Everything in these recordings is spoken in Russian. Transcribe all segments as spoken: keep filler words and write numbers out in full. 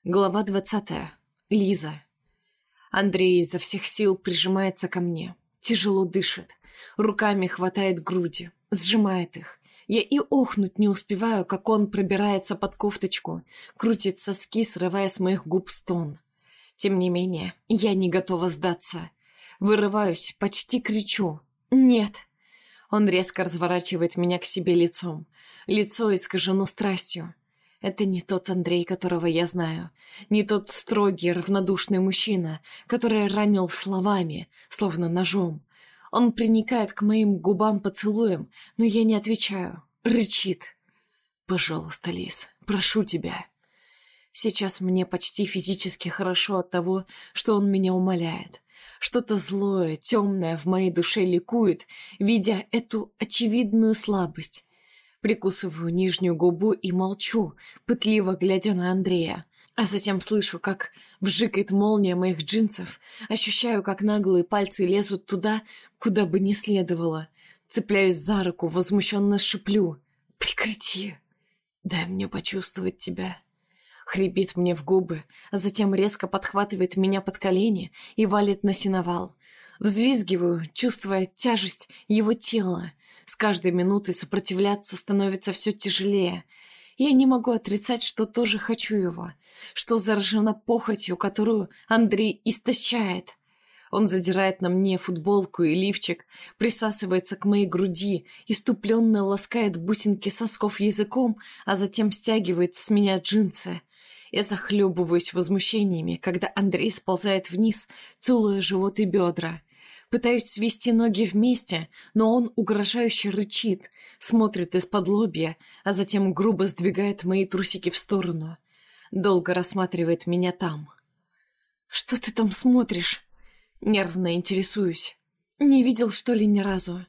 Глава двадцатая. Лиза. Андрей изо всех сил прижимается ко мне. Тяжело дышит. Руками хватает груди. Сжимает их. Я и охнуть не успеваю, как он пробирается под кофточку, крутит соски, срывая с моих губ стон. Тем не менее, я не готова сдаться. Вырываюсь, почти кричу. «Нет!» Он резко разворачивает меня к себе лицом. Лицо искажено страстью. Это не тот Андрей, которого я знаю. Не тот строгий, равнодушный мужчина, который ранил словами, словно ножом. Он приникает к моим губам поцелуем, но я не отвечаю. Рычит. «Пожалуйста, Лиз, прошу тебя». Сейчас мне почти физически хорошо от того, что он меня умоляет. Что-то злое, темное в моей душе ликует, видя эту очевидную слабость. Прикусываю нижнюю губу и молчу, пытливо глядя на Андрея. А затем слышу, как вжикает молния моих джинсов, ощущаю, как наглые пальцы лезут туда, куда бы не следовало. Цепляюсь за руку, возмущенно шиплю. «Прекрати! Дай мне почувствовать тебя!» Хрипит мне в губы, а затем резко подхватывает меня под колени и валит на сеновал. Взвизгиваю, чувствуя тяжесть его тела. С каждой минутой сопротивляться становится все тяжелее. Я не могу отрицать, что тоже хочу его, что заражена похотью, которую Андрей истощает. Он задирает на мне футболку и лифчик, присасывается к моей груди, иступленно ласкает бусинки сосков языком, а затем стягивает с меня джинсы. Я захлебываюсь возмущениями, когда Андрей сползает вниз, целуя живот и бедра. Пытаюсь свести ноги вместе, но он угрожающе рычит, смотрит из-под лобья, а затем грубо сдвигает мои трусики в сторону. Долго рассматривает меня там. «Что ты там смотришь?» Нервно интересуюсь. «Не видел, что ли, ни разу?»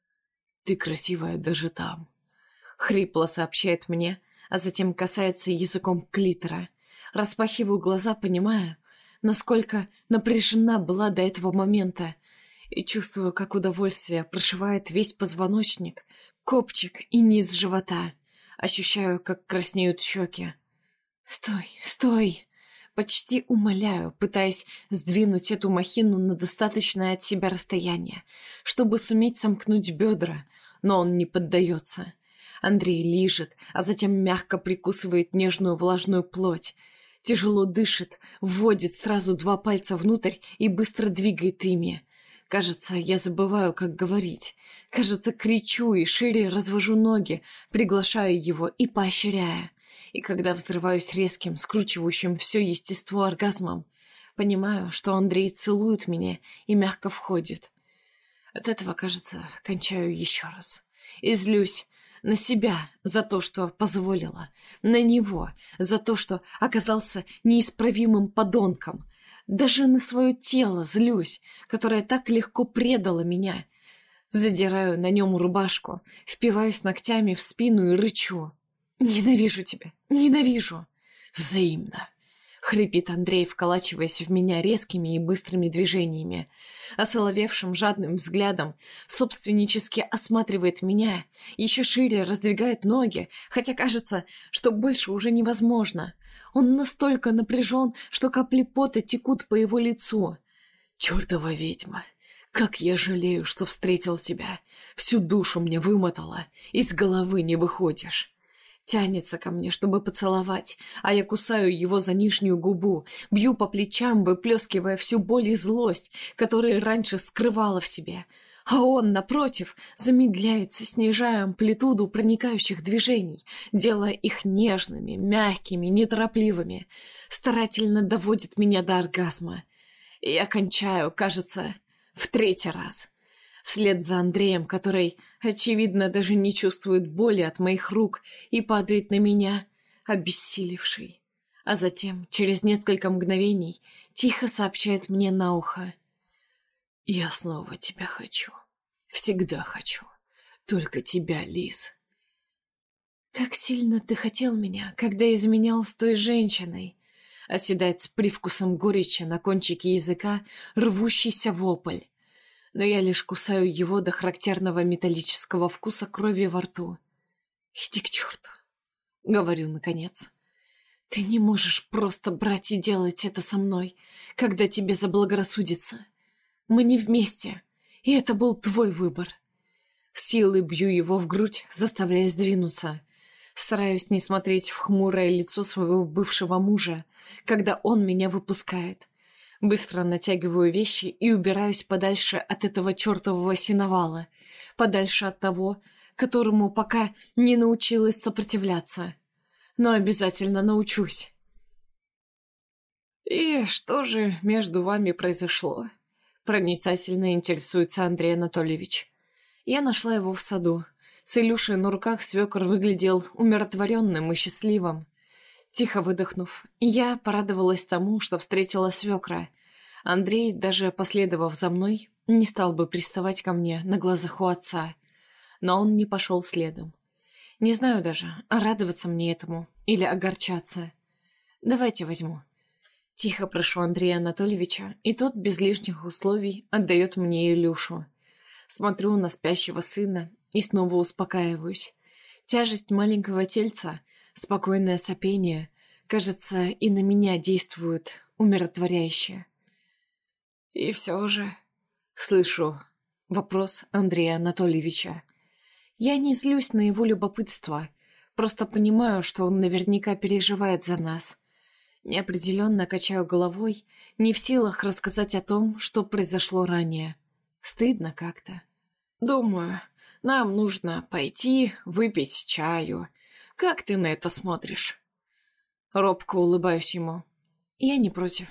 «Ты красивая даже там», — хрипло сообщает мне, а затем касается языком клитора. Распахиваю глаза, понимая, насколько напряжена была до этого момента, и чувствую, как удовольствие прошивает весь позвоночник, копчик и низ живота. Ощущаю, как краснеют щеки. «Стой, стой!» Почти умоляю, пытаясь сдвинуть эту махину на достаточное от себя расстояние, чтобы суметь сомкнуть бедра, но он не поддается. Андрей лижет, а затем мягко прикусывает нежную влажную плоть. Тяжело дышит, вводит сразу два пальца внутрь и быстро двигает ими. Кажется, я забываю, как говорить. Кажется, кричу и шире развожу ноги, приглашаю его и поощряя. И когда взрываюсь резким, скручивающим все естество оргазмом, понимаю, что Андрей целует меня и мягко входит. От этого, кажется, кончаю еще раз. И злюсь на себя за то, что позволила, на него за то, что оказался неисправимым подонком. Даже на свое тело злюсь, которое так легко предало меня. Задираю на нем рубашку, впиваюсь ногтями в спину и рычу. «Ненавижу тебя! Ненавижу!» «Взаимно!» — хрипит Андрей, вколачиваясь в меня резкими и быстрыми движениями. Осоловевшим жадным взглядом собственнически осматривает меня, еще шире раздвигает ноги, хотя кажется, что больше уже невозможно. Он настолько напряжен, что капли пота текут по его лицу. «Чертова ведьма! Как я жалею, что встретил тебя! Всю душу мне вымотала, из головы не выходишь!» Тянется ко мне, чтобы поцеловать, а я кусаю его за нижнюю губу, бью по плечам, выплескивая всю боль и злость, которые раньше скрывала в себе. А он, напротив, замедляется, снижая амплитуду проникающих движений, делая их нежными, мягкими, неторопливыми, старательно доводит меня до оргазма. И я кончаю, кажется, в третий раз. Вслед за Андреем, который, очевидно, даже не чувствует боли от моих рук и падает на меня, обессилевший. А затем, через несколько мгновений, тихо сообщает мне на ухо: «Я снова тебя хочу. Всегда хочу. Только тебя, Лиз». «Как сильно ты хотел меня, когда изменял с той женщиной!» Оседает с привкусом горечи на кончике языка рвущийся вопль. Но я лишь кусаю его до характерного металлического вкуса крови во рту. «Иди к черту!» — говорю наконец. Ты не можешь просто брать и делать это со мной, когда тебе заблагорассудится. Мы не вместе, и это был твой выбор. Силой бью его в грудь, заставляя сдвинуться. Стараюсь не смотреть в хмурое лицо своего бывшего мужа, когда он меня выпускает. Быстро натягиваю вещи и убираюсь подальше от этого чертового сеновала, подальше от того, которому пока не научилась сопротивляться. Но обязательно научусь. «И что же между вами произошло?» Проницательно интересуется Андрей Анатольевич. Я нашла его в саду. С Илюшей на руках свекор выглядел умиротворенным и счастливым. Тихо выдохнув, я порадовалась тому, что встретила свекра. Андрей, даже последовав за мной, не стал бы приставать ко мне на глазах у отца. Но он не пошел следом. Не знаю даже, радоваться мне этому или огорчаться. «Давайте возьму». Тихо прошу Андрея Анатольевича, и тот без лишних условий отдает мне Илюшу. Смотрю на спящего сына и снова успокаиваюсь. Тяжесть маленького тельца, спокойное сопение, кажется, и на меня действуют умиротворяюще. И все же... Слышу вопрос Андрея Анатольевича. Я не злюсь на его любопытство, просто понимаю, что он наверняка переживает за нас. Неопределенно качаю головой, не в силах рассказать о том, что произошло ранее. Стыдно как-то. «Думаю, нам нужно пойти выпить чаю. Как ты на это смотришь?» Робко улыбаюсь ему. Я не против.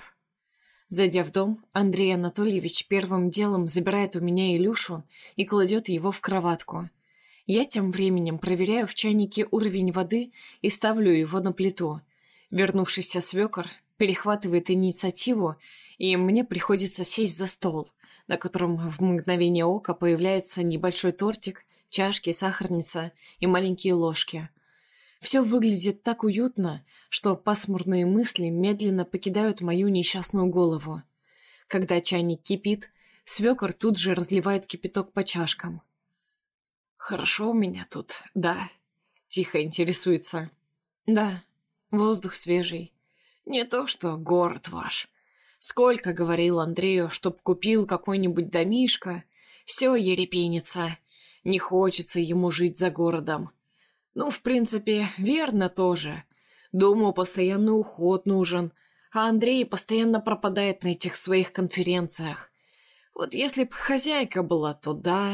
Зайдя в дом, Андрей Анатольевич первым делом забирает у меня Илюшу и кладет его в кроватку. Я тем временем проверяю в чайнике уровень воды и ставлю его на плиту. Вернувшийся свекор перехватывает инициативу, и мне приходится сесть за стол, на котором в мгновение ока появляется небольшой тортик, чашки, сахарница и маленькие ложки. Все выглядит так уютно, что пасмурные мысли медленно покидают мою несчастную голову. Когда чайник кипит, свекор тут же разливает кипяток по чашкам. «Хорошо у меня тут, да?» — тихо интересуется. «Да, воздух свежий. Не то что город ваш. Сколько говорил Андрею, чтоб купил какой-нибудь домишко. Все ерепенится. Не хочется ему жить за городом. Ну, в принципе, верно тоже. Дому постоянный уход нужен, а Андрей постоянно пропадает на этих своих конференциях. Вот если б хозяйка была, то да».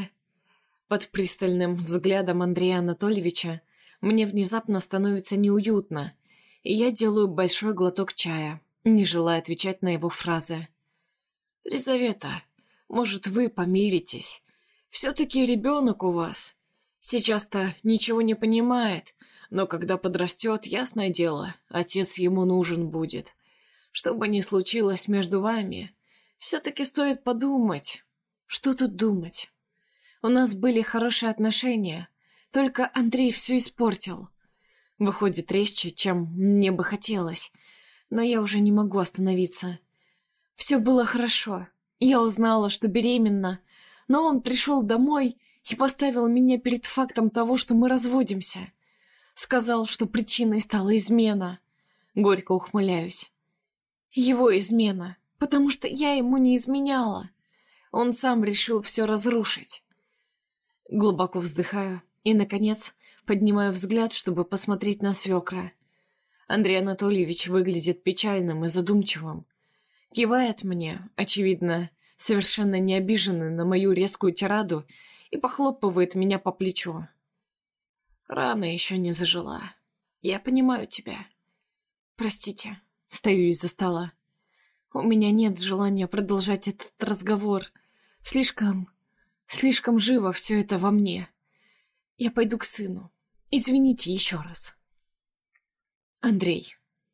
Под пристальным взглядом Андрея Анатольевича мне внезапно становится неуютно, и я делаю большой глоток чая, не желая отвечать на его фразы. «Лизавета, может, вы помиритесь? Все-таки ребенок у вас. Сейчас-то ничего не понимает, но когда подрастет, ясное дело, отец ему нужен будет. Что бы ни случилось между вами, все-таки стоит подумать». «Что тут думать? У нас были хорошие отношения, только Андрей все испортил. Выходит резче, чем мне бы хотелось, но я уже не могу остановиться. Все было хорошо. Я узнала, что беременна, но он пришел домой и поставил меня перед фактом того, что мы разводимся. Сказал, что причиной стала измена. Горько ухмыляюсь. Его измена, потому что я ему не изменяла. Он сам решил все разрушить. Глубоко вздыхаю и, наконец, поднимаю взгляд, чтобы посмотреть на свекра. Андрей Анатольевич выглядит печальным и задумчивым. Кивает мне, очевидно, совершенно не обиженный на мою резкую тираду, и похлопывает меня по плечу. «Рана еще не зажила. Я понимаю тебя. Простите», — встаю из-за стола. «У меня нет желания продолжать этот разговор. Слишком, слишком живо все это во мне. Я пойду к сыну. Извините еще раз». Андрей.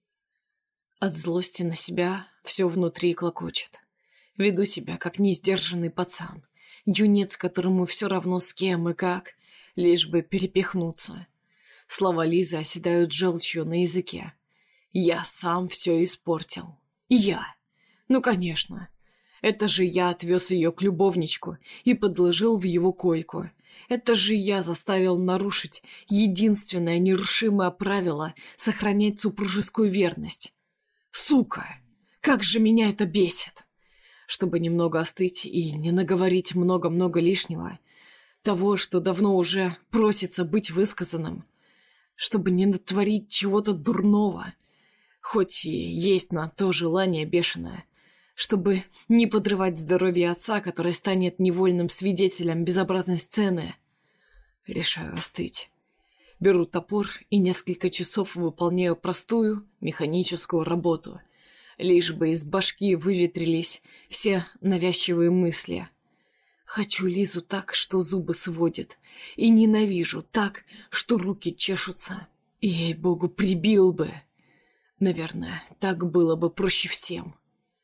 От злости на себя все внутри клокочет. Веду себя, как несдержанный пацан. Юнец, которому все равно с кем и как, лишь бы перепихнуться. Слова Лизы оседают желчью на языке. Я сам все испортил. Я. Ну, конечно. Это же я отвез ее к любовничку и подложил в его койку. Это же я заставил нарушить единственное нерушимое правило — сохранять супружескую верность. Сука! Как же меня это бесит! Чтобы немного остыть и не наговорить много-много лишнего, того, что давно уже просится быть высказанным, чтобы не натворить чего-то дурного, хоть и есть на то желание бешеное, чтобы не подрывать здоровье отца, который станет невольным свидетелем безобразной сцены. Решаю остыть. Беру топор и несколько часов выполняю простую механическую работу, лишь бы из башки выветрились все навязчивые мысли. Хочу Лизу так, что зубы сводит, и ненавижу так, что руки чешутся. И, ей-богу, прибил бы. Наверное, так было бы проще всем.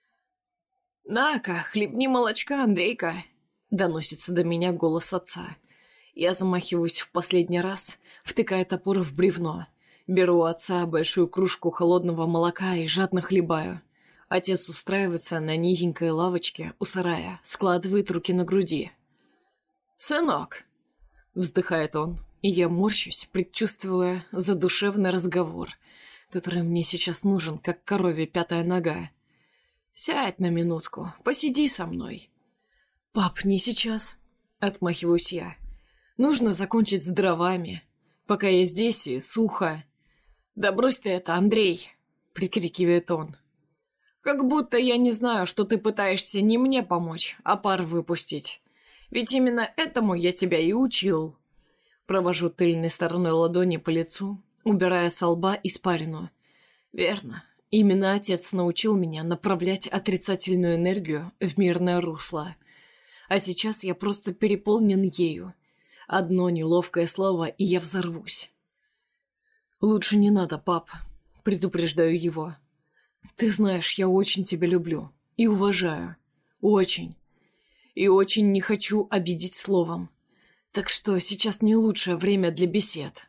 «На-ка, хлебни молочка, Андрейка!» — доносится до меня голос отца. Я замахиваюсь в последний раз, втыкая топор в бревно. Беру у отца большую кружку холодного молока и жадно хлебаю. Отец устраивается на низенькой лавочке у сарая, складывает руки на груди. «Сынок!» — вздыхает он, и я морщусь, предчувствуя задушевный разговор, который мне сейчас нужен, как корове пятая нога. «Сядь на минутку, посиди со мной». «Пап, не сейчас», — отмахиваюсь я. «Нужно закончить с дровами, пока я здесь и сухо». «Да брось ты это, Андрей!» — прикрикивает он. «Как будто я не знаю, что ты пытаешься не мне помочь, а пар выпустить. Ведь именно этому я тебя и учил». Провожу тыльной стороной ладони по лицу, убирая со лба испарину. «Верно. Именно отец научил меня направлять отрицательную энергию в мирное русло. А сейчас я просто переполнен ею. Одно неловкое слово, и я взорвусь». «Лучше не надо, пап», — предупреждаю его. «Ты знаешь, я очень тебя люблю и уважаю. Очень. И очень не хочу обидеть словом. Так что сейчас не лучшее время для бесед.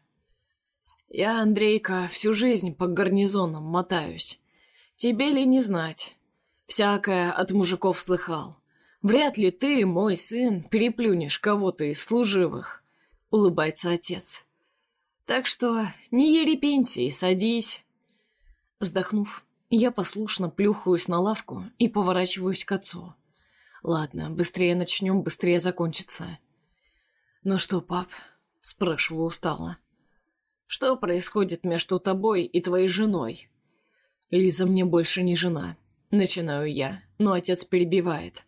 Я, Андрейка, всю жизнь по гарнизонам мотаюсь. Тебе ли не знать? Всякое от мужиков слыхал. Вряд ли ты, мой сын, переплюнешь кого-то из служивых», — улыбается отец. «Так что не ерепенься и садись». Вздохнув, я послушно плюхаюсь на лавку и поворачиваюсь к отцу. Ладно, быстрее начнем, быстрее закончится. «Ну что, пап?» — спрашиваю устало. «Что происходит между тобой и твоей женой?» «Лиза мне больше не жена», — начинаю я, но отец перебивает.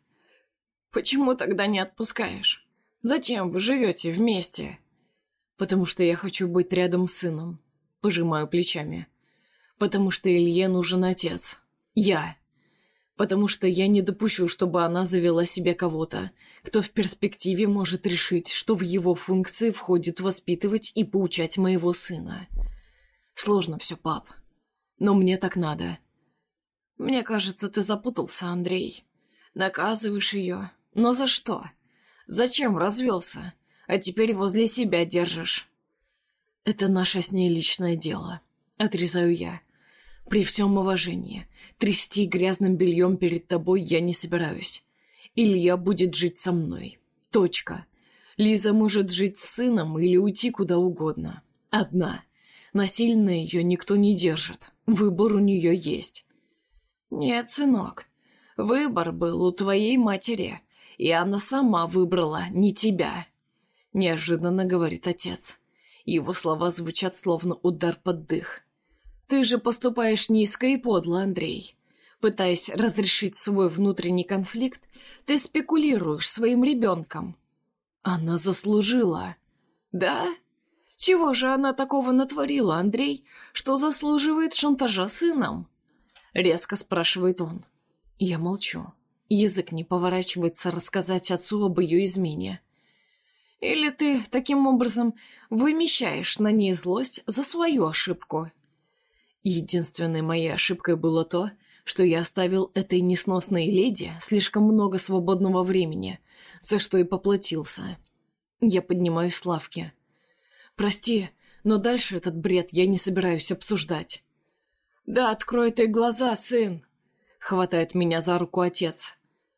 «Почему тогда не отпускаешь? Зачем вы живете вместе?» «Потому что я хочу быть рядом с сыном», — пожимаю плечами. «Потому что Илье нужен отец. Я. Потому что я не допущу, чтобы она завела себе кого-то, кто в перспективе может решить, что в его функции входит воспитывать и поучать моего сына. Сложно все, пап. Но мне так надо». «Мне кажется, ты запутался, Андрей. Наказываешь ее. Но за что? Зачем развелся? А теперь возле себя держишь». «Это наше с ней личное дело», — отрезаю я. «При всем уважении, трясти грязным бельем перед тобой я не собираюсь. Илья будет жить со мной. Точка. Лиза может жить с сыном или уйти куда угодно. Одна. Насильно ее никто не держит. Выбор у нее есть». «Нет, сынок, выбор был у твоей матери, и она сама выбрала, не тебя», — неожиданно говорит отец. Его слова звучат словно удар под дых. «Ты же поступаешь низко и подло, Андрей. Пытаясь разрешить свой внутренний конфликт, ты спекулируешь своим ребенком». «Она заслужила». «Да? Чего же она такого натворила, Андрей, что заслуживает шантажа сыном?» — резко спрашивает он. Я молчу. Язык не поворачивается рассказать отцу об ее измене. «Или ты таким образом вымещаешь на ней злость за свою ошибку?» Единственной моей ошибкой было то, что я оставил этой несносной леди слишком много свободного времени, за что и поплатился. Я поднимаюсь с лавки. «Прости, но дальше этот бред я не собираюсь обсуждать». «Да открой ты глаза, сын!» — хватает меня за руку отец.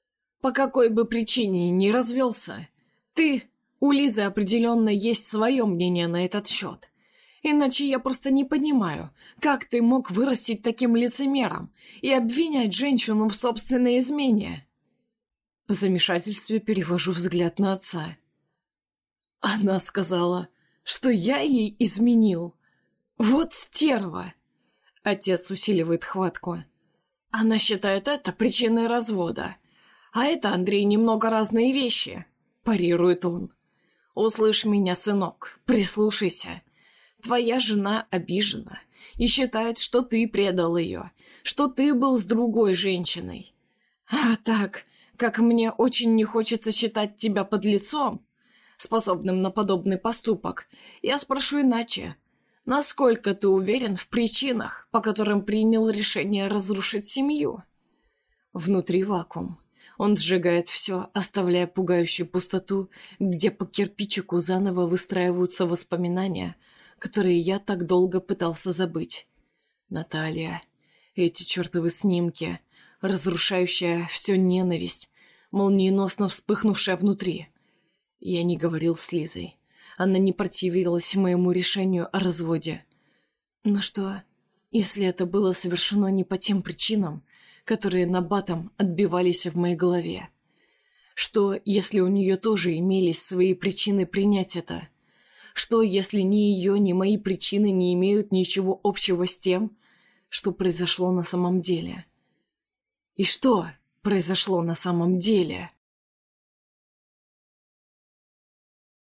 По какой бы причине ни развелся, ты, у Лизы определенно есть свое мнение на этот счет. Иначе я просто не понимаю, как ты мог вырастить таким лицемером и обвинять женщину в собственной измене?» В замешательстве перевожу взгляд на отца. Она сказала, что я ей изменил. Вот стерва! Отец усиливает хватку. Она считает это причиной развода. А это, Андрей, немного разные вещи, парирует он. Услышь меня, сынок, прислушайся. Твоя жена обижена и считает, что ты предал ее, что ты был с другой женщиной. А так, как мне очень не хочется считать тебя подлецом, способным на подобный поступок, я спрошу иначе. Насколько ты уверен в причинах, по которым принял решение разрушить семью? Внутри вакуум. Он сжигает все, оставляя пугающую пустоту, где по кирпичику заново выстраиваются воспоминания, которые я так долго пытался забыть. Наталья, эти чертовы снимки, разрушающая всю ненависть, молниеносно вспыхнувшая внутри. Я не говорил с Лизой. Она не противилась моему решению о разводе. Но что, если это было совершено не по тем причинам, которые набатом отбивались в моей голове? Что, если у нее тоже имелись свои причины принять это? Что, если ни ее, ни мои причины не имеют ничего общего с тем, что произошло на самом деле? И что произошло на самом деле?